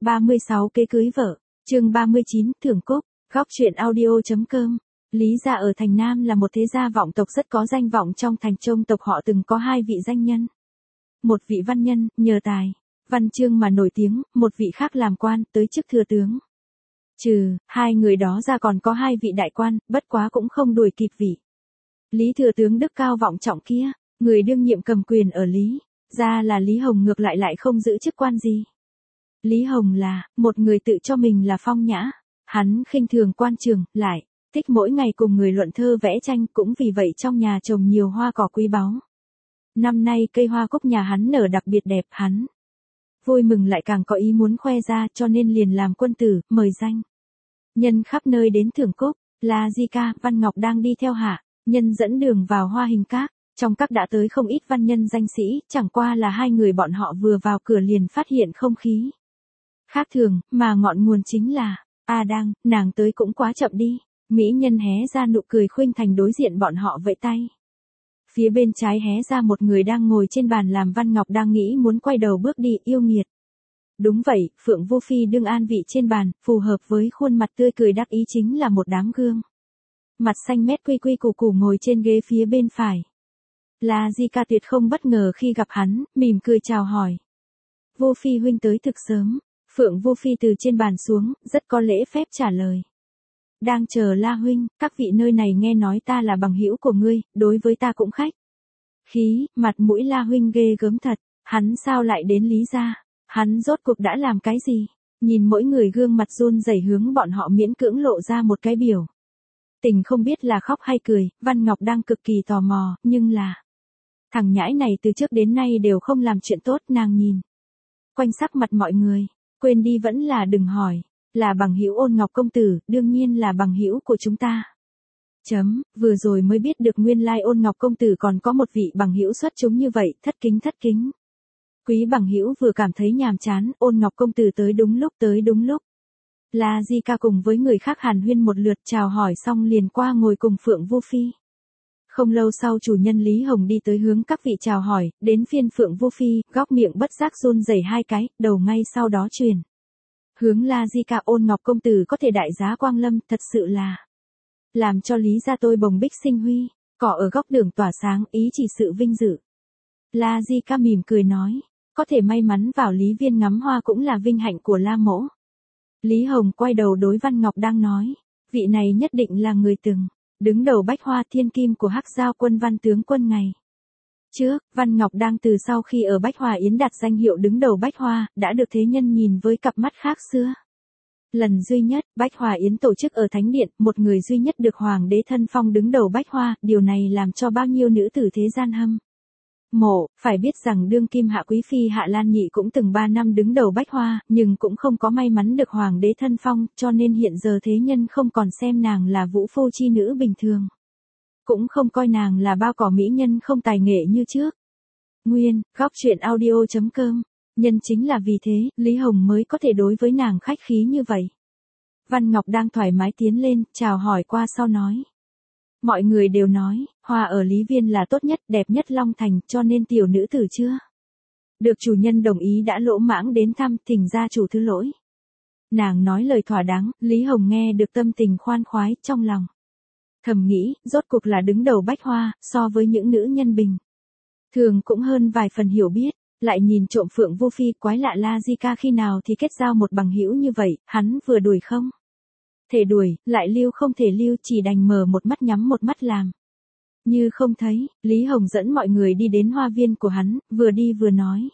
36 kế cưới vợ, chương 39, thưởng cúc, góc truyện audio.com. Lý gia ở thành Nam là một thế gia vọng tộc rất có danh vọng trong thành Trông tộc họ từng có hai vị danh nhân. Một vị văn nhân, nhờ tài, văn chương mà nổi tiếng, một vị khác làm quan, tới chức thừa tướng. Trừ hai người đó ra còn có hai vị đại quan, bất quá cũng không đuổi kịp vị Lý thừa tướng đức cao vọng trọng kia, người đương nhiệm cầm quyền ở Lý gia là Lý Hồng, ngược lại không giữ chức quan gì. Lý Hồng là một người tự cho mình là phong nhã, hắn khinh thường quan trường, lại thích mỗi ngày cùng người luận thơ vẽ tranh, cũng vì vậy trong nhà trồng nhiều hoa cỏ quý báu. Năm nay cây hoa cúc nhà hắn nở đặc biệt đẹp, hắn vui mừng lại càng có ý muốn khoe ra, cho nên liền làm quân tử, mời danh nhân khắp nơi đến thưởng cúc. La Di Ca, Văn Ngọc đang đi theo hạ nhân dẫn đường vào Hoa Hình Các. Trong các đã tới không ít văn nhân danh sĩ, chẳng qua là hai người bọn họ vừa vào cửa liền phát hiện không khí khác thường, mà ngọn nguồn chính là, đang, nàng tới cũng quá chậm đi. Mỹ nhân hé ra nụ cười khuynh thành đối diện bọn họ vẫy tay. Phía bên trái hé ra một người đang ngồi trên bàn làm. Văn Ngọc đang nghĩ muốn quay đầu bước đi, yêu nghiệt. Đúng vậy, Phượng Vô Phi đương an vị trên bàn, phù hợp với khuôn mặt tươi cười đắc ý chính là một đám gương mặt xanh mét quy quy củ củ ngồi trên ghế phía bên phải. La Di Ca tuyệt không bất ngờ khi gặp hắn, mỉm cười chào hỏi. Vô Phi huynh tới thực sớm. Phượng Vô Phi từ trên bàn xuống, rất có lễ phép trả lời. Đang chờ La huynh, các vị nơi này nghe nói ta là bằng hữu của ngươi, đối với ta cũng khách khí. Mặt mũi La huynh ghê gớm thật, hắn sao lại đến Lý gia? Hắn rốt cuộc đã làm cái gì? Nhìn mỗi người gương mặt run rẩy hướng bọn họ miễn cưỡng lộ ra một cái biểu tình không biết là khóc hay cười. Văn Ngọc đang cực kỳ tò mò, nhưng là thằng nhãi này từ trước đến nay đều không làm chuyện tốt. Nàng nhìn quanh sắc mặt mọi người, quên đi vẫn là đừng hỏi. Là bằng hữu Ôn Ngọc công tử, đương nhiên là bằng hữu của chúng ta. Vừa rồi mới biết được nguyên lai Ôn Ngọc công tử còn có một vị bằng hữu xuất chúng như vậy, thất kính. Quý bằng hữu vừa cảm thấy nhàm chán, Ôn Ngọc công tử tới đúng lúc. La Di Ca cùng với người khác hàn huyên một lượt, chào hỏi xong liền qua ngồi cùng Phượng Vô Phi. Không lâu sau chủ nhân Lý Hồng đi tới hướng các vị chào hỏi, đến phiên Phượng Vô Phi, góc miệng bất giác run rẩy hai cái, đầu ngay sau đó truyền hướng La Di Ca. Ôn Ngọc công tử có thể đại giá quang lâm, thật sự là làm cho Lý gia tôi bồng bích sinh huy, cỏ ở góc đường tỏa sáng, ý chỉ sự vinh dự. La Di Ca mỉm cười nói, có thể may mắn vào Lý viên ngắm hoa cũng là vinh hạnh của La mỗ. Lý Hồng quay đầu đối Văn Ngọc đang nói, vị này nhất định là người từng đứng đầu Bách Hoa thiên kim của Hắc Giao quân Văn tướng quân ngày trước. Văn Ngọc đang từ sau khi ở Bách Hoa Yến đạt danh hiệu đứng đầu Bách Hoa, đã được thế nhân nhìn với cặp mắt khác xưa. Lần duy nhất, Bách Hoa Yến tổ chức ở Thánh Điện, một người duy nhất được Hoàng đế thân phong đứng đầu Bách Hoa, điều này làm cho bao nhiêu nữ tử thế gian hâm mộ. Phải biết rằng đương kim Hạ Quý Phi Hạ Lan Nhị cũng từng 3 năm đứng đầu Bách Hoa, nhưng cũng không có may mắn được Hoàng đế thân phong, cho nên hiện giờ thế nhân không còn xem nàng là vũ phu chi nữ bình thường, cũng không coi nàng là bao cỏ mỹ nhân không tài nghệ như trước. Nguyên, góc truyện audio.com. Nhân chính là vì thế, Lý Hồng mới có thể đối với nàng khách khí như vậy. Văn Ngọc đang thoải mái tiến lên, chào hỏi qua sau nói. Mọi người đều nói, hoa ở Lý Viên là tốt nhất, đẹp nhất Long Thành, cho nên tiểu nữ tử chưa được chủ nhân đồng ý đã lỗ mãng đến thăm, thỉnh gia chủ thứ lỗi. Nàng nói lời thỏa đáng, Lý Hồng nghe được tâm tình khoan khoái, trong lòng thầm nghĩ, rốt cuộc là đứng đầu Bách Hoa, so với những nữ nhân bình thường cũng hơn vài phần hiểu biết. Lại nhìn trộm Phượng Vô Phi, quái lạ La Di Ca khi nào thì kết giao một bằng hữu như vậy, hắn vừa đuổi không thể đuổi, lại lưu không thể lưu, chỉ đành mở một mắt nhắm một mắt làm như không thấy. Lý Hồng dẫn mọi người đi đến hoa viên của hắn, vừa đi vừa nói.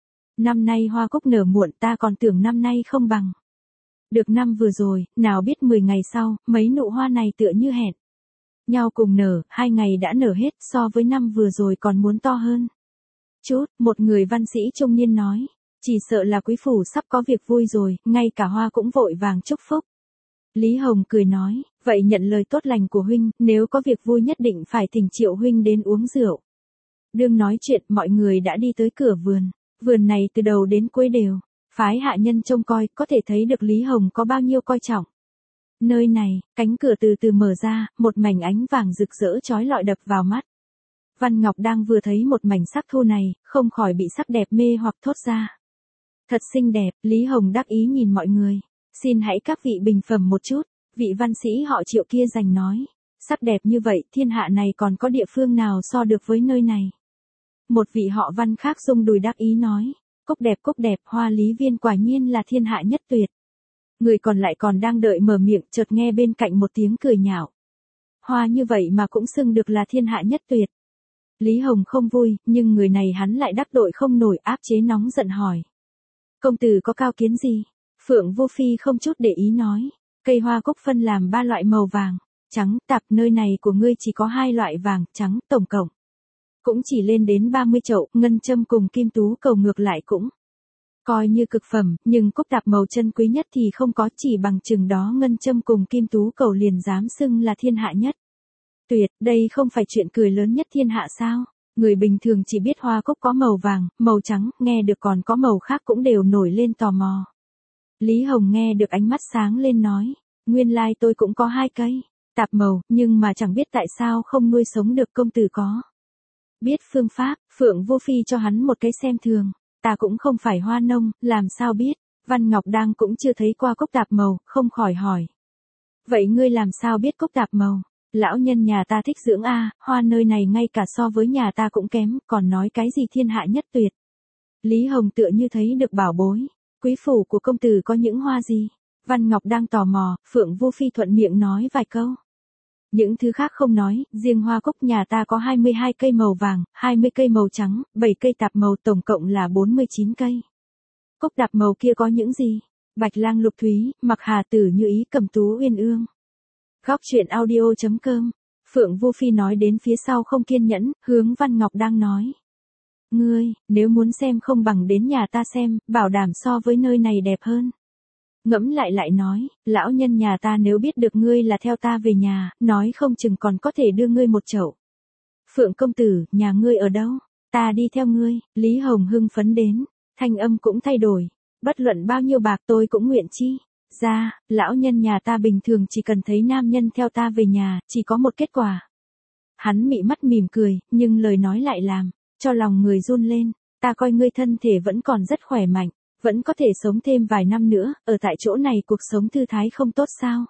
Năm nay hoa cúc nở muộn, ta còn tưởng năm nay không bằng được năm vừa rồi, nào biết 10 ngày sau, mấy nụ hoa này tựa như hẹn nhau cùng nở, 2 ngày đã nở hết, so với năm vừa rồi còn muốn to hơn chút. Một người văn sĩ trung niên nói, chỉ sợ là quý phủ sắp có việc vui rồi, ngay cả hoa cũng vội vàng chúc phúc. Lý Hồng cười nói, vậy nhận lời tốt lành của huynh, nếu có việc vui nhất định phải thỉnh Triệu huynh đến uống rượu. Đương nói chuyện, mọi người đã đi tới cửa vườn. Vườn này từ đầu đến cuối đều phái hạ nhân trông coi, có thể thấy được Lý Hồng có bao nhiêu coi trọng nơi này. Cánh cửa từ từ mở ra, một mảnh ánh vàng rực rỡ chói lọi đập vào mắt. Văn Ngọc đang vừa thấy một mảnh sắc thu này, không khỏi bị sắc đẹp mê hoặc thốt ra. Thật xinh đẹp, Lý Hồng đắc ý nhìn mọi người. Xin hãy các vị bình phẩm một chút, vị văn sĩ họ Triệu kia giành nói. Sắc đẹp như vậy, thiên hạ này còn có địa phương nào so được với nơi này. Một vị họ Văn khác rung đùi đắc ý nói. Cúc đẹp, Hoa Lý Viên quả nhiên là thiên hạ nhất tuyệt. Người còn lại còn đang đợi mở miệng, chợt nghe bên cạnh một tiếng cười nhạo. Hoa như vậy mà cũng xưng được là thiên hạ nhất tuyệt. Lý Hồng không vui, nhưng người này hắn lại đắc tội không nổi, áp chế nóng giận hỏi. Công tử có cao kiến gì? Phượng Vô Phi không chút để ý nói. Cây hoa cúc phân làm 3 loại màu vàng, trắng, tạp, nơi này của ngươi chỉ có 2 loại vàng, trắng, tổng cộng. Cũng chỉ lên đến 30 chậu, ngân châm cùng kim tú cầu ngược lại cũng. Coi như cực phẩm, nhưng cúc tạp màu chân quý nhất thì không có, chỉ bằng chừng đó ngân châm cùng kim tú cầu liền dám xưng là thiên hạ nhất. Tuyệt, đây không phải chuyện cười lớn nhất thiên hạ sao? Người bình thường chỉ biết hoa cúc có màu vàng, màu trắng, nghe được còn có màu khác cũng đều nổi lên tò mò. Lý Hồng nghe được ánh mắt sáng lên nói, nguyên lai tôi cũng có 2 cây, tạp màu, nhưng mà chẳng biết tại sao không nuôi sống được. Công tử có biết phương pháp? Phượng Vô Phi cho hắn một cái xem thường, ta cũng không phải hoa nông, làm sao biết? Văn Ngọc Đang cũng chưa thấy qua cúc tạp màu, không khỏi hỏi. Vậy ngươi làm sao biết cúc tạp màu? Lão nhân nhà ta thích dưỡng hoa nơi này ngay cả so với nhà ta cũng kém, còn nói cái gì thiên hạ nhất tuyệt. Lý Hồng tựa như thấy được bảo bối. Quý phủ của công tử có những hoa gì? Văn Ngọc đang tò mò, Phượng Vô Phi thuận miệng nói vài câu. Những thứ khác không nói, riêng hoa cúc nhà ta có 22 cây màu vàng, 20 cây màu trắng, 7 cây tạp màu, tổng cộng là 49 cây. Cúc tạp màu kia có những gì? Bạch Lang Lục Thúy, Mặc Hà Tử Như Ý, Cẩm Tú Uyên Ương. Góc truyện audio.com. Phượng Vô Phi nói đến phía sau không kiên nhẫn, hướng Văn Ngọc đang nói. Ngươi, nếu muốn xem không bằng đến nhà ta xem, bảo đảm so với nơi này đẹp hơn. Ngẫm lại nói, lão nhân nhà ta nếu biết được ngươi là theo ta về nhà, nói không chừng còn có thể đưa ngươi một chậu. Phượng công tử, nhà ngươi ở đâu? Ta đi theo ngươi. Lý Hồng hưng phấn đến, thanh âm cũng thay đổi. Bất luận bao nhiêu bạc tôi cũng nguyện chi. Ra, lão nhân nhà ta bình thường chỉ cần thấy nam nhân theo ta về nhà, chỉ có một kết quả. Hắn mị mắt mỉm cười, nhưng lời nói lại làm cho lòng người run lên. Ta coi ngươi thân thể vẫn còn rất khỏe mạnh, vẫn có thể sống thêm vài năm nữa, ở tại chỗ này cuộc sống thư thái không tốt sao?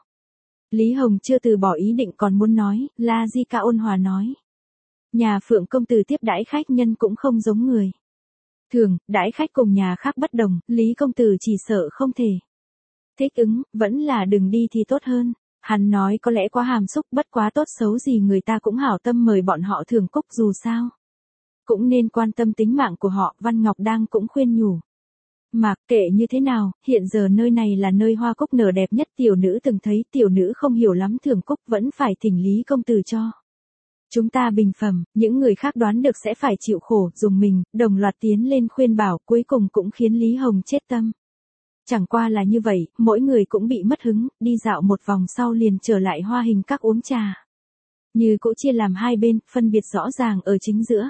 Lý Hồng chưa từ bỏ ý định còn muốn nói, La Di Ca ôn hòa nói. Nhà Phượng công tử tiếp đãi khách nhân cũng không giống người thường, đãi khách cùng nhà khác bất đồng, Lý công tử chỉ sợ không thể thích ứng, vẫn là đừng đi thì tốt hơn. Hắn nói có lẽ quá hàm xúc, bất quá tốt xấu gì người ta cũng hảo tâm mời bọn họ thưởng cúc dù sao. Cũng nên quan tâm tính mạng của họ, Văn Ngọc đang cũng khuyên nhủ. Mà, kệ như thế nào, hiện giờ nơi này là nơi hoa cúc nở đẹp nhất, tiểu nữ từng thấy, tiểu nữ không hiểu lắm thưởng cúc vẫn phải thỉnh Lý công tử cho. Chúng ta bình phẩm, những người khác đoán được sẽ phải chịu khổ, dùng mình, đồng loạt tiến lên khuyên bảo, cuối cùng cũng khiến Lý Hồng chết tâm. Chẳng qua là như vậy, mỗi người cũng bị mất hứng, đi dạo một vòng sau liền trở lại hoa hình các uống trà. Như cũ chia làm 2 bên, phân biệt rõ ràng ở chính giữa.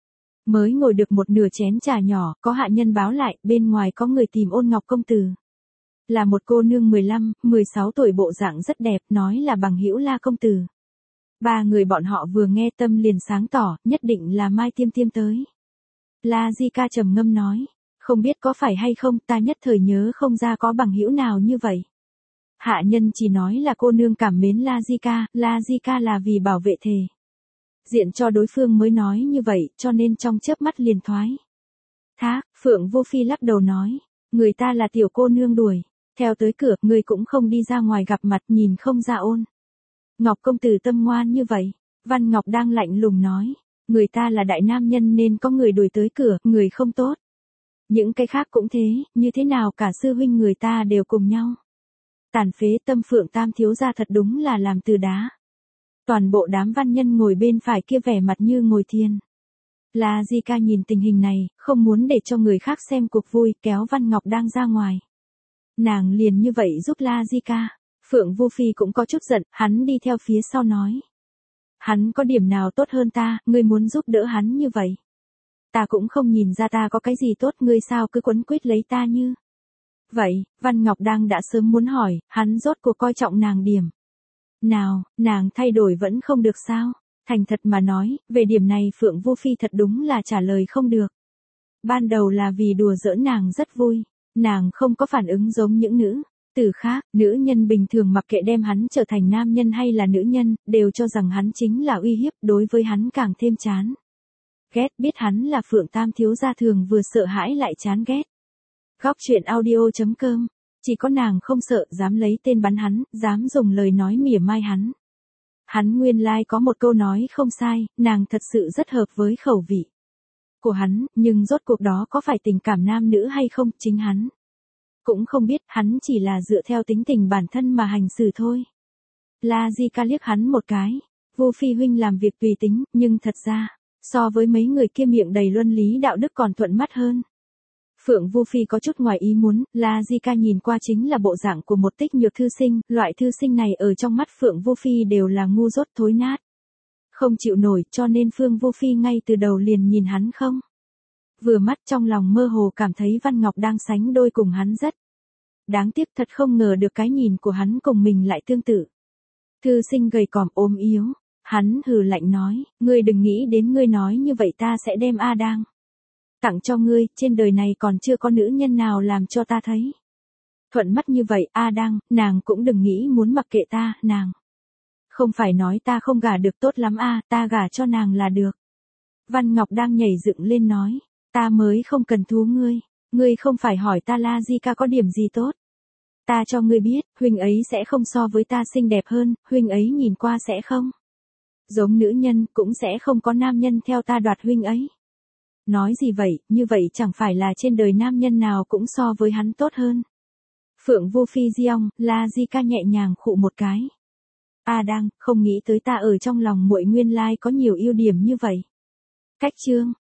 Mới ngồi được một nửa chén trà nhỏ, có hạ nhân báo lại, bên ngoài có người tìm Ôn Ngọc công tử. Là một cô nương 15, 16 tuổi bộ dạng rất đẹp, nói là bằng hữu La công tử. 3 người bọn họ vừa nghe tâm liền sáng tỏ, nhất định là Mai Tiêm Tiêm tới. La Di Ca trầm ngâm nói, không biết có phải hay không, ta nhất thời nhớ không ra có bằng hữu nào như vậy. Hạ nhân chỉ nói là cô nương cảm mến La Di Ca là vì bảo vệ thề diện cho đối phương mới nói như vậy, cho nên trong chớp mắt liền thoái thác. Phượng Vô Phi lắc đầu nói, người ta là tiểu cô nương đuổi theo tới cửa, người cũng không đi ra ngoài gặp mặt, nhìn không ra Ôn Ngọc công tử tâm ngoan như vậy. Văn Ngọc đang lạnh lùng nói, người ta là đại nam nhân nên có người đuổi tới cửa, người không tốt. Những cái khác cũng thế, như thế nào cả sư huynh người ta đều cùng nhau. Tàn phế, tâm Phượng tam thiếu gia thật đúng là làm từ đá. Toàn bộ đám văn nhân ngồi bên phải kia vẻ mặt như ngồi thiền. La Di Ca nhìn tình hình này, không muốn để cho người khác xem cuộc vui, kéo Văn Ngọc đang ra ngoài. Nàng liền như vậy giúp La Di Ca. Phượng Vô Phi cũng có chút giận, hắn đi theo phía sau nói. Hắn có điểm nào tốt hơn ta, ngươi muốn giúp đỡ hắn như vậy. Ta cũng không nhìn ra ta có cái gì tốt, ngươi sao cứ quấn quýt lấy ta như vậy. Văn Ngọc đang đã sớm muốn hỏi, hắn rốt cuộc coi trọng nàng điểm nào, nàng thay đổi vẫn không được sao? Thành thật mà nói, về điểm này Phượng Vô Phi thật đúng là trả lời không được. Ban đầu là vì đùa giỡn nàng rất vui, Nàng không có phản ứng giống những nữ tử khác, nữ nhân bình thường mặc kệ đem hắn trở thành nam nhân hay là nữ nhân, đều cho rằng hắn chính là uy hiếp, đối với hắn càng thêm chán ghét, biết hắn là Phượng Tam thiếu gia thường vừa sợ hãi lại chán ghét. Góc truyện audio.com, chỉ có nàng không sợ, dám lấy tên bắn hắn, dám dùng lời nói mỉa mai hắn. Hắn nguyên lai có một câu nói không sai, nàng thật sự rất hợp với khẩu vị của hắn, nhưng rốt cuộc đó có phải tình cảm nam nữ hay không, chính hắn cũng không biết, hắn chỉ là dựa theo tính tình bản thân mà hành xử thôi. La Di Ca liếc hắn một cái, Vu Phi huynh làm việc tùy tính, nhưng thật ra, so với mấy người kia miệng đầy luân lý đạo đức còn thuận mắt hơn. Phượng Vu Phi có chút ngoài ý muốn, La Di Ca nhìn qua chính là bộ dạng của một tích nhược thư sinh, loại thư sinh này ở trong mắt Phượng Vu Phi đều là ngu dốt thối nát. Không chịu nổi, cho nên Phương Vu Phi ngay từ đầu liền nhìn hắn không vừa mắt, trong lòng mơ hồ cảm thấy Văn Ngọc đang sánh đôi cùng hắn rất đáng tiếc, thật không ngờ được cái nhìn của hắn cùng mình lại tương tự. Thư sinh gầy còm ốm yếu, hắn hừ lạnh nói, ngươi đừng nghĩ đến ngươi nói như vậy ta sẽ đem A Đang tặng cho ngươi, trên đời này còn chưa có nữ nhân nào làm cho ta thấy thuận mắt như vậy. A Đang, nàng cũng đừng nghĩ muốn mặc kệ ta, nàng không phải nói ta không gả được tốt lắm a, ta gả cho nàng là được. Văn Ngọc đang nhảy dựng lên nói, ta mới không cần thú ngươi, ngươi không phải hỏi ta La Di Ca có điểm gì tốt. Ta cho ngươi biết, huynh ấy sẽ không so với ta xinh đẹp hơn, huynh ấy nhìn qua sẽ không giống nữ nhân, cũng sẽ không có nam nhân theo ta đoạt huynh ấy. Nói gì vậy, như vậy chẳng phải là trên đời nam nhân nào cũng so với hắn tốt hơn. Phượng Vu Phi Diong, La Di Ca nhẹ nhàng khụ một cái. A Đang, không nghĩ tới ta ở trong lòng muội nguyên lai có nhiều ưu điểm như vậy. Cách chương